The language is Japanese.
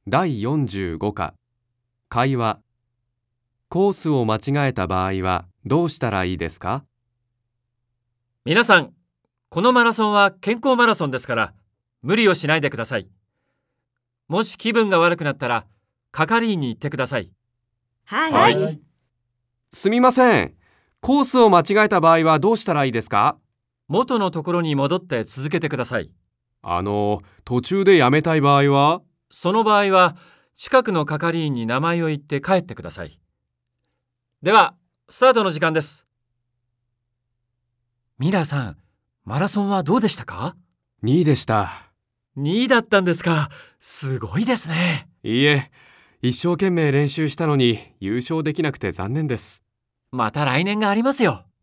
第45課会話。コースを間違えた場合はどうしたらいいですか？ 皆さん、このマラソンは健康マラソンですから、無理をしないでください。もし気分が悪くなったら、係員に言ってください。 はい。 すみません。コースを間違えた場合はどうしたらいいですか？ 元のところに戻って続けてください。 途中でやめたい場合は？ その場合は、近くの係員に名前を言って帰ってください。では、スタートの時間です。ミラーさん、マラソンはどうでしたか？ 2位でした。 2 位だったんですか。すごいですね。 いいえ、一生懸命練習したのに優勝できなくて残念です。 また来年がありますよ。